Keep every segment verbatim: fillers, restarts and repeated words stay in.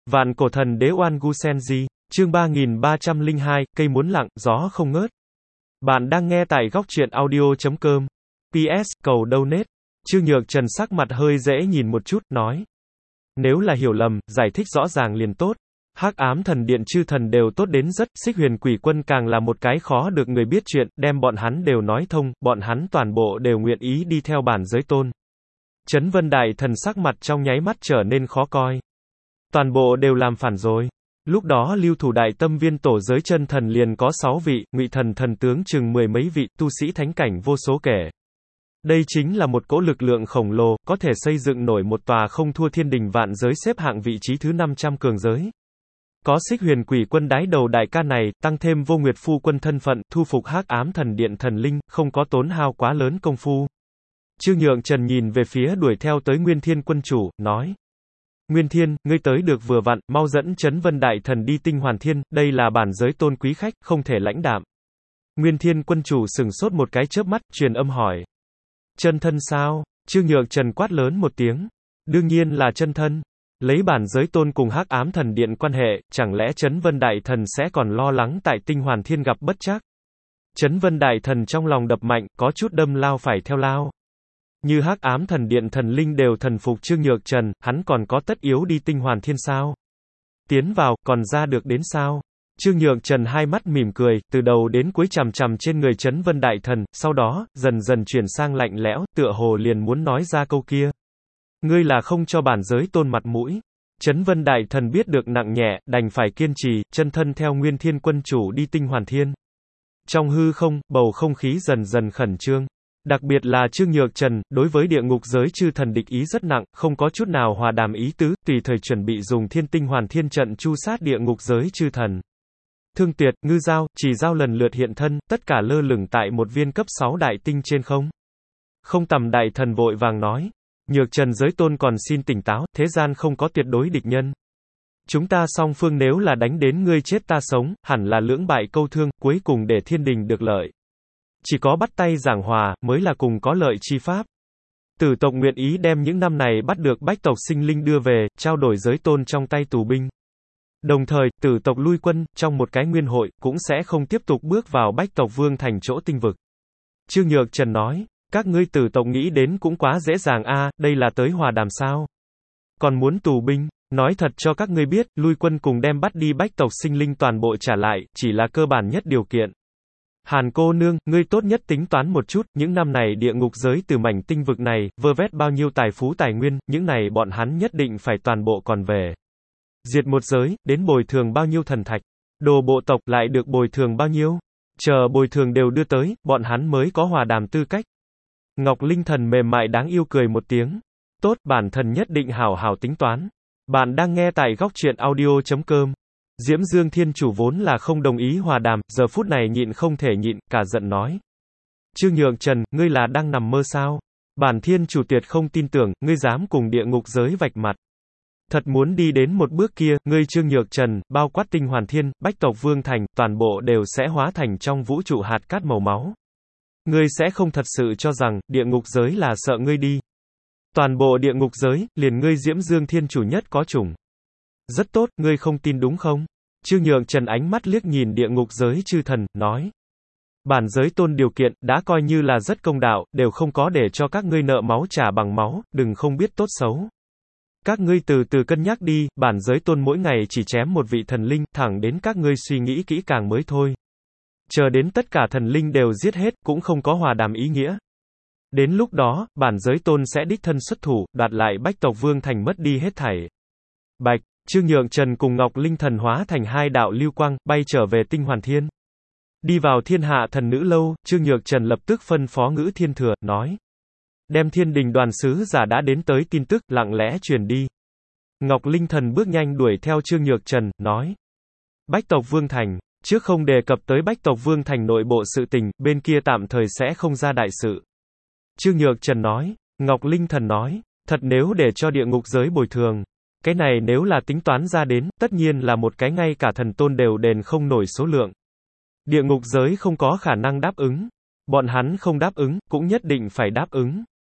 Vạn cổ thần đế Oan Gu Senji, chương ba nghìn ba trăm lẻ hai, cây muốn lặng, gió không ngớt. Bạn đang nghe tại góc truyện audio chấm com. pê ét, cầu donate. Trương Nhược Trần sắc mặt hơi dễ nhìn một chút, nói. Nếu là hiểu lầm, giải thích rõ ràng liền tốt. Hắc ám thần điện chư thần đều tốt đến rất, Xích Huyền Quỷ Quân càng là một cái khó được người biết chuyện, đem bọn hắn đều nói thông, bọn hắn toàn bộ đều nguyện ý đi theo bản giới tôn. Chấn Vân Đại Thần sắc mặt trong nháy mắt trở nên khó coi. Toàn bộ đều làm phản rồi. Lúc đó lưu thủ đại tâm viên tổ giới chân thần liền có sáu vị, ngụy thần thần tướng chừng mười mấy vị, tu sĩ thánh cảnh vô số kể. Đây chính là một cỗ lực lượng khổng lồ, có thể xây dựng nổi một tòa không thua thiên đình vạn giới xếp hạng vị trí thứ năm trăm cường giới. Có Xích Huyền Quỷ Quân đái đầu đại ca này, tăng thêm Vô Nguyệt Phu Quân thân phận, thu phục Hắc ám thần điện thần linh, không có tốn hao quá lớn công phu. Trương Nhượng Trần nhìn về phía đuổi theo tới Nguyên Thiên Quân chủ, nói. Nguyên Thiên, ngươi tới được vừa vặn, mau dẫn Chấn Vân Đại Thần đi Tinh Hoàn Thiên, đây là bản giới tôn quý khách, không thể lãnh đạm. Nguyên Thiên Quân chủ sừng sốt một cái chớp mắt, truyền âm hỏi. Chân thân sao? Trương Nhượng Trần quát lớn một tiếng. Đương nhiên là chân thân. Lấy bản giới tôn cùng Hắc ám thần điện quan hệ, chẳng lẽ Chấn Vân Đại Thần sẽ còn lo lắng tại Tinh Hoàn Thiên gặp bất trắc? Chấn Vân Đại Thần trong lòng đập mạnh, có chút đâm lao phải theo lao. Như Hắc ám thần điện thần linh đều thần phục Trương Nhược Trần, hắn còn có tất yếu đi Tinh Hoàn Thiên sao? Tiến vào, còn ra được đến sao? Trương Nhược Trần hai mắt mỉm cười, từ đầu đến cuối chằm chằm trên người Chấn Vân Đại Thần, sau đó, dần dần chuyển sang lạnh lẽo, tựa hồ liền muốn nói ra câu kia. Ngươi là không cho bản giới tôn mặt mũi. Chấn Vân Đại Thần biết được nặng nhẹ, đành phải kiên trì, chân thân theo Nguyên Thiên Quân chủ đi Tinh Hoàn Thiên. Trong hư không, bầu không khí dần dần khẩn trương. Đặc biệt là Trương Nhược Trần, đối với địa ngục giới chư thần địch ý rất nặng, không có chút nào hòa đàm ý tứ, tùy thời chuẩn bị dùng Thiên Tinh Hoàn Thiên trận chu sát địa ngục giới chư thần. Thương Tuyệt, Ngư Giao, Chỉ Giao lần lượt hiện thân, tất cả lơ lửng tại một viên cấp sáu đại tinh trên không. Không Tầm Đại Thần vội vàng nói. Nhược Trần giới tôn còn xin tỉnh táo, thế gian không có tuyệt đối địch nhân. Chúng ta song phương nếu là đánh đến ngươi chết ta sống, hẳn là lưỡng bại câu thương, cuối cùng để thiên đình được lợi. Chỉ có bắt tay giảng hòa, mới là cùng có lợi chi pháp. Tử tộc nguyện ý đem những năm này bắt được bách tộc sinh linh đưa về, trao đổi giới tôn trong tay tù binh. Đồng thời, tử tộc lui quân, trong một cái nguyên hội, cũng sẽ không tiếp tục bước vào bách tộc vương thành chỗ tinh vực. Trương Nhược Trần nói, các ngươi tử tộc nghĩ đến cũng quá dễ dàng a, à, đây là tới hòa đàm sao? Còn muốn tù binh? Nói thật cho các ngươi biết, lui quân cùng đem bắt đi bách tộc sinh linh toàn bộ trả lại, chỉ là cơ bản nhất điều kiện. Hàn cô nương, ngươi tốt nhất tính toán một chút, những năm này địa ngục giới từ mảnh tinh vực này, vơ vét bao nhiêu tài phú tài nguyên, những này bọn hắn nhất định phải toàn bộ còn về. Diệt một giới, đến bồi thường bao nhiêu thần thạch. Đồ bộ tộc lại được bồi thường bao nhiêu. Chờ bồi thường đều đưa tới, bọn hắn mới có hòa đàm tư cách. Ngọc Linh Thần mềm mại đáng yêu cười một tiếng. Tốt, bản thần nhất định hảo hảo tính toán. Bạn đang nghe tại góc truyện audio chấm com. Diễm Dương Thiên Chủ vốn là không đồng ý hòa đàm, giờ phút này nhịn không thể nhịn, cả giận nói. Trương Nhượng Trần, ngươi là đang nằm mơ sao? Bản Thiên Chủ tuyệt không tin tưởng, ngươi dám cùng địa ngục giới vạch mặt. Thật muốn đi đến một bước kia, ngươi Trương Nhược Trần, bao quát Tinh Hoàn Thiên, bách tộc vương thành, toàn bộ đều sẽ hóa thành trong vũ trụ hạt cát màu máu. Ngươi sẽ không thật sự cho rằng, địa ngục giới là sợ ngươi đi. Toàn bộ địa ngục giới, liền ngươi Diễm Dương Thiên Chủ nhất có chủng. Rất tốt, ngươi không tin đúng không? Trương Nhượng Trần ánh mắt liếc nhìn địa ngục giới chư thần, nói. Bản giới tôn điều kiện, đã coi như là rất công đạo, đều không có để cho các ngươi nợ máu trả bằng máu, đừng không biết tốt xấu. Các ngươi từ từ cân nhắc đi, bản giới tôn mỗi ngày chỉ chém một vị thần linh, thẳng đến các ngươi suy nghĩ kỹ càng mới thôi. Chờ đến tất cả thần linh đều giết hết, cũng không có hòa đàm ý nghĩa. Đến lúc đó, bản giới tôn sẽ đích thân xuất thủ, đoạt lại bách tộc vương thành mất đi hết thảy. Bạch, Trương Nhượng Trần cùng Ngọc Linh Thần hóa thành hai đạo lưu quang, bay trở về Tinh Hoàn Thiên. Đi vào Thiên Hạ Thần Nữ Lâu, Trương Nhược Trần lập tức phân phó Ngữ Thiên Thừa, nói. Đem thiên đình đoàn sứ giả đã đến tới tin tức, lặng lẽ truyền đi. Ngọc Linh Thần bước nhanh đuổi theo Trương Nhược Trần, nói. Bách tộc vương thành, trước không đề cập tới bách tộc vương thành nội bộ sự tình, bên kia tạm thời sẽ không ra đại sự. Trương Nhược Trần nói. Ngọc Linh Thần nói. Thật nếu để cho địa ngục giới bồi thường. Cái này nếu là tính toán ra đến, tất nhiên là một cái ngay cả thần tôn đều đền không nổi số lượng. Địa ngục giới không có khả năng đáp ứng. Bọn hắn không đáp ứng, cũng nhất định phải đáp ứng.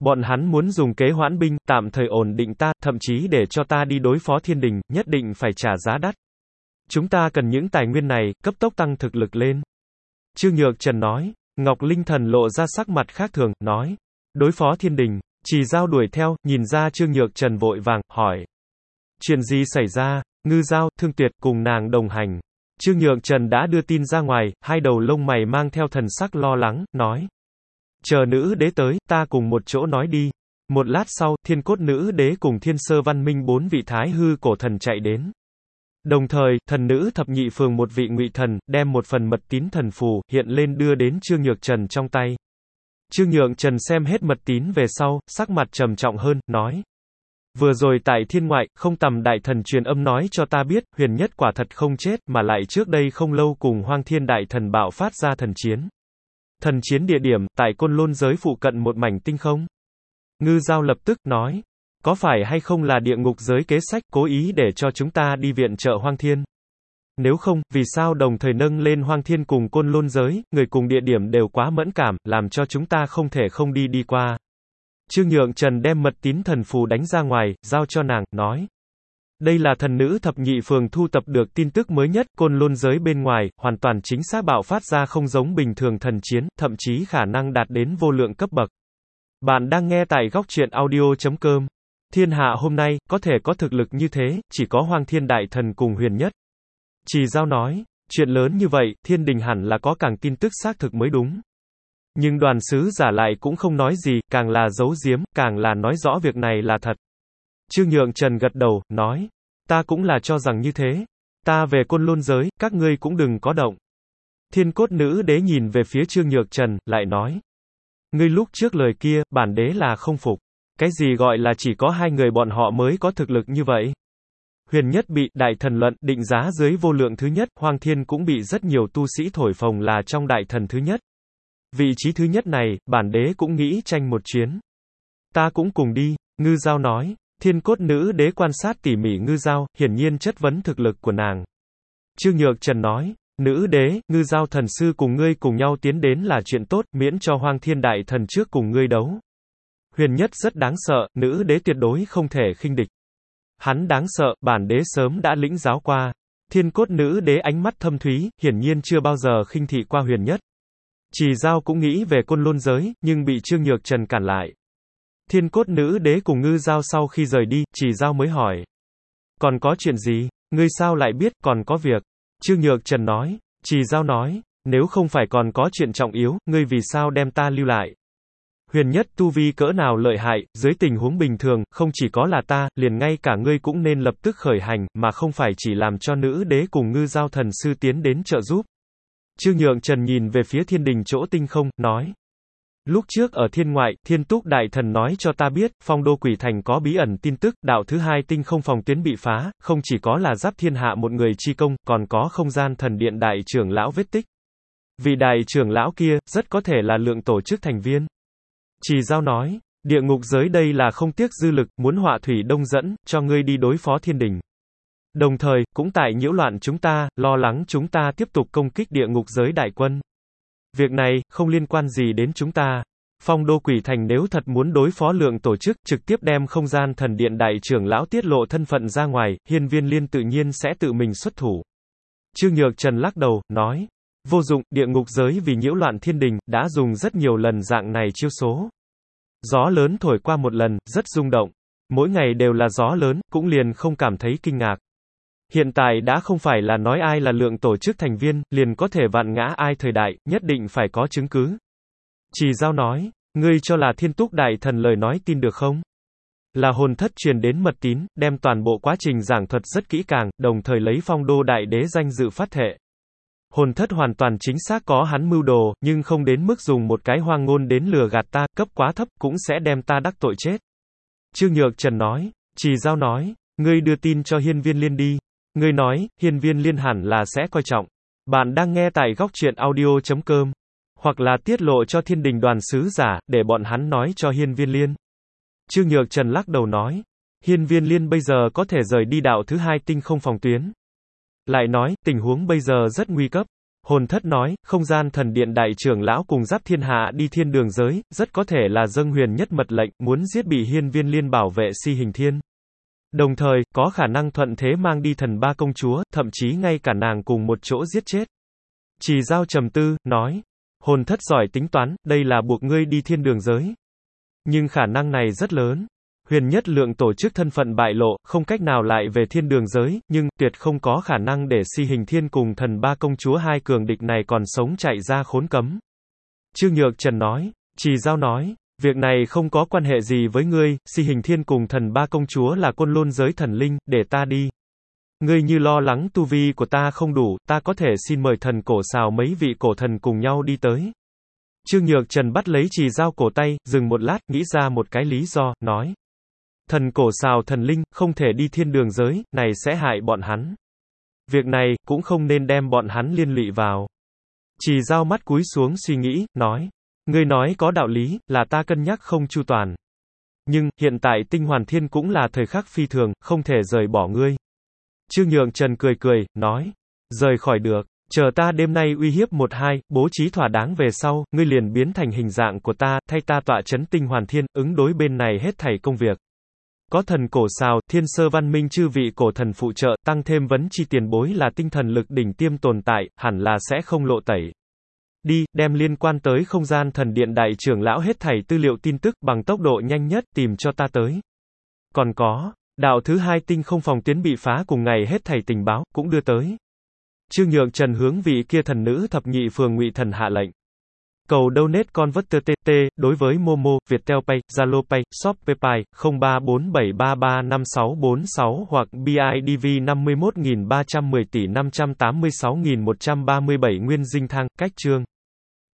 Bọn hắn muốn dùng kế hoãn binh, tạm thời ổn định ta, thậm chí để cho ta đi đối phó thiên đình, nhất định phải trả giá đắt. Chúng ta cần những tài nguyên này, cấp tốc tăng thực lực lên. Trương Nhược Trần nói. Ngọc Linh Thần lộ ra sắc mặt khác thường, nói. Đối phó thiên đình. Trì Dao đuổi theo, nhìn ra Trương Nhược Trần vội vàng, hỏi. Chuyện gì xảy ra? Ngư Dao, Thương Tuyệt cùng nàng đồng hành. Trương Nhược Trần đã đưa tin ra ngoài, hai đầu lông mày mang theo thần sắc lo lắng, nói. Chờ nữ đế tới, ta cùng một chỗ nói đi. Một lát sau, Thiên Cốt Nữ Đế cùng Thiên Sơ Văn Minh bốn vị thái hư cổ thần chạy đến. Đồng thời, thần nữ thập nhị phường một vị ngụy thần, đem một phần mật tín thần phù, hiện lên đưa đến Trương Nhược Trần trong tay. Trương Nhược Trần xem hết mật tín về sau, sắc mặt trầm trọng hơn, nói. Vừa rồi tại thiên ngoại, không tầm đại thần truyền âm nói cho ta biết, huyền nhất quả thật không chết, mà lại trước đây không lâu cùng hoang thiên đại thần bạo phát ra thần chiến. Thần chiến địa điểm, tại Côn Lôn giới phụ cận một mảnh tinh không. Ngư Dao lập tức, nói. Có phải hay không là địa ngục giới kế sách, cố ý để cho chúng ta đi viện trợ hoang thiên? Nếu không, vì sao đồng thời nâng lên hoang thiên cùng Côn Lôn giới, người cùng địa điểm đều quá mẫn cảm, làm cho chúng ta không thể không đi đi qua. Trương Nhượng Trần đem mật tín thần phù đánh ra ngoài, giao cho nàng, nói. Đây là thần nữ thập nhị phường thu tập được tin tức mới nhất, Côn Lôn giới bên ngoài, hoàn toàn chính xác bạo phát ra không giống bình thường thần chiến, thậm chí khả năng đạt đến vô lượng cấp bậc. Bạn đang nghe tại góc truyện audio chấm com. Thiên hạ hôm nay, có thể có thực lực như thế, chỉ có Hoang Thiên Đại Thần cùng huyền nhất. Trì Dao nói, chuyện lớn như vậy, thiên đình hẳn là có càng tin tức xác thực mới đúng. Nhưng đoàn sứ giả lại cũng không nói gì, càng là giấu giếm, càng là nói rõ việc này là thật. Trương Nhượng Trần gật đầu, nói, ta cũng là cho rằng như thế. Ta về Côn Lôn giới, các ngươi cũng đừng có động. Thiên Cốt Nữ Đế nhìn về phía Trương Nhược Trần, lại nói. Ngươi lúc trước lời kia, bản đế là không phục. Cái gì gọi là chỉ có hai người bọn họ mới có thực lực như vậy? Huyền nhất bị đại thần luận định giá dưới vô lượng thứ nhất, Hoang Thiên cũng bị rất nhiều tu sĩ thổi phồng là trong đại thần thứ nhất. Vị trí thứ nhất này, bản đế cũng nghĩ tranh một chuyến. Ta cũng cùng đi, Ngư Dao nói. Thiên Cốt Nữ Đế quan sát tỉ mỉ Ngư Dao, hiển nhiên chất vấn thực lực của nàng. Trương Nhược Trần nói, nữ đế, Ngư Dao thần sư cùng ngươi cùng nhau tiến đến là chuyện tốt, miễn cho Hoang Thiên đại thần trước cùng ngươi đấu. Huyền nhất rất đáng sợ, nữ đế tuyệt đối không thể khinh địch. Hắn đáng sợ, bản đế sớm đã lĩnh giáo qua. Thiên Cốt Nữ Đế ánh mắt thâm thúy, hiển nhiên chưa bao giờ khinh thị qua huyền nhất. Trì Dao cũng nghĩ về Côn Lôn giới, nhưng bị Trương Nhược Trần cản lại. Thiên Cốt Nữ Đế cùng Ngư Dao sau khi rời đi, Trì Dao mới hỏi. Còn có chuyện gì? Ngươi sao lại biết, còn có việc? Trương Nhược Trần nói. Trì Dao nói, nếu không phải còn có chuyện trọng yếu, ngươi vì sao đem ta lưu lại? Huyền nhất tu vi cỡ nào lợi hại, dưới tình huống bình thường, không chỉ có là ta, liền ngay cả ngươi cũng nên lập tức khởi hành, mà không phải chỉ làm cho nữ đế cùng Ngư Dao thần sư tiến đến trợ giúp. Trương Nhượng Trần nhìn về phía thiên đình chỗ tinh không, nói. Lúc trước ở thiên ngoại, Thiên Túc Đại Thần nói cho ta biết, phong đô quỷ thành có bí ẩn tin tức, đạo thứ hai tinh không phòng tuyến bị phá, không chỉ có là Giáp Thiên Hạ một người chi công, còn có không gian thần điện đại trưởng lão vết tích. Vị đại trưởng lão kia, rất có thể là lượng tổ chức thành viên. Trì Dao nói, địa ngục giới đây là không tiếc dư lực, muốn họa thủy đông dẫn, cho ngươi đi đối phó thiên đình. Đồng thời, cũng tại nhiễu loạn chúng ta, lo lắng chúng ta tiếp tục công kích địa ngục giới đại quân. Việc này, không liên quan gì đến chúng ta. Phong đô quỷ thành nếu thật muốn đối phó lượng tổ chức, trực tiếp đem không gian thần điện đại trưởng lão tiết lộ thân phận ra ngoài, Hiên Viên Liên tự nhiên sẽ tự mình xuất thủ. Trương Nhược Trần lắc đầu, nói. Vô dụng, địa ngục giới vì nhiễu loạn thiên đình, đã dùng rất nhiều lần dạng này chiêu số. Gió lớn thổi qua một lần, rất rung động. Mỗi ngày đều là gió lớn, cũng liền không cảm thấy kinh ngạc. Hiện tại đã không phải là nói ai là lượng tổ chức thành viên, liền có thể vạn ngã ai thời đại, nhất định phải có chứng cứ. Trì Dao nói, ngươi cho là Thiên Túc Đại Thần lời nói tin được không? Là hồn thất truyền đến mật tín, đem toàn bộ quá trình giảng thuật rất kỹ càng, đồng thời lấy phong đô đại đế danh dự phát thệ. Hồn thất hoàn toàn chính xác có hắn mưu đồ, nhưng không đến mức dùng một cái hoang ngôn đến lừa gạt ta, cấp quá thấp, cũng sẽ đem ta đắc tội chết. Trương Nhược Trần nói, Trì Dao nói, ngươi đưa tin cho Hiên Viên Liên đi. Ngươi nói, Hiên Viên Liên hẳn là sẽ coi trọng. Bạn đang nghe tại góc truyện audio chấm com. Hoặc là tiết lộ cho thiên đình đoàn sứ giả, để bọn hắn nói cho Hiên Viên Liên. Trương Nhược Trần lắc đầu nói, Hiên Viên Liên bây giờ có thể rời đi đạo thứ hai tinh không phòng tuyến. Lại nói, tình huống bây giờ rất nguy cấp. Hồn thất nói, không gian thần điện đại trưởng lão cùng Giáp Thiên Hạ đi thiên đường giới, rất có thể là dâng huyền nhất mật lệnh, muốn giết bị hiên viên liên bảo vệ Si Hình Thiên. Đồng thời, có khả năng thuận thế mang đi thần ba công chúa, thậm chí ngay cả nàng cùng một chỗ giết chết. Trì Dao trầm tư, nói, hồn thất giỏi tính toán, đây là buộc ngươi đi thiên đường giới. Nhưng khả năng này rất lớn. Huyền nhất lượng tổ chức thân phận bại lộ, không cách nào lại về thiên đường giới, nhưng, tuyệt không có khả năng để Si Hình Thiên cùng thần ba công chúa hai cường địch này còn sống chạy ra khốn cấm. Trương Nhược Trần nói, Trì Dao nói, việc này không có quan hệ gì với ngươi, Si Hình Thiên cùng thần ba công chúa là côn lôn giới thần linh, để ta đi. Ngươi như lo lắng tu vi của ta không đủ, ta có thể xin mời thần cổ xào mấy vị cổ thần cùng nhau đi tới. Trương Nhược Trần bắt lấy Trì Dao cổ tay, dừng một lát, nghĩ ra một cái lý do, nói. Thần cổ xào thần linh, không thể đi thiên đường giới, này sẽ hại bọn hắn. Việc này, cũng không nên đem bọn hắn liên lụy vào. Trì Dao mắt cúi xuống suy nghĩ, nói. Ngươi nói có đạo lý, là ta cân nhắc không chu toàn. Nhưng, hiện tại Tinh Hoàn Thiên cũng là thời khắc phi thường, không thể rời bỏ ngươi. Trương Nhược Trần cười cười, nói. Rời khỏi được. Chờ ta đêm nay uy hiếp một hai, bố trí thỏa đáng về sau, ngươi liền biến thành hình dạng của ta, thay ta tọa chấn Tinh Hoàn Thiên, ứng đối bên này hết thảy công việc. Có thần cổ xào, thiên sơ văn minh chư vị cổ thần phụ trợ, tăng thêm vấn chi tiền bối là tinh thần lực đỉnh tiêm tồn tại, hẳn là sẽ không lộ tẩy. Đi, đem liên quan tới không gian thần điện đại trưởng lão hết thảy tư liệu tin tức bằng tốc độ nhanh nhất tìm cho ta tới. Còn có, đạo thứ hai tinh không phòng tuyến bị phá cùng ngày hết thảy tình báo, cũng đưa tới. Trương Nhược Trần hướng vị kia thần nữ thập nhị phường ngụy thần hạ lệnh. Cầu donate converter tê tê, đối với Momo, Viettel Pay, Zalo Pay, Shopee Pay, không ba bốn bảy ba ba năm sáu bốn sáu hoặc bê i đê vê năm mươi mốt nghìn ba trăm mười tỷ năm trăm tám mươi sáu nghìn một trăm ba mươi bảy Nguyên Dinh Thang, cách chương.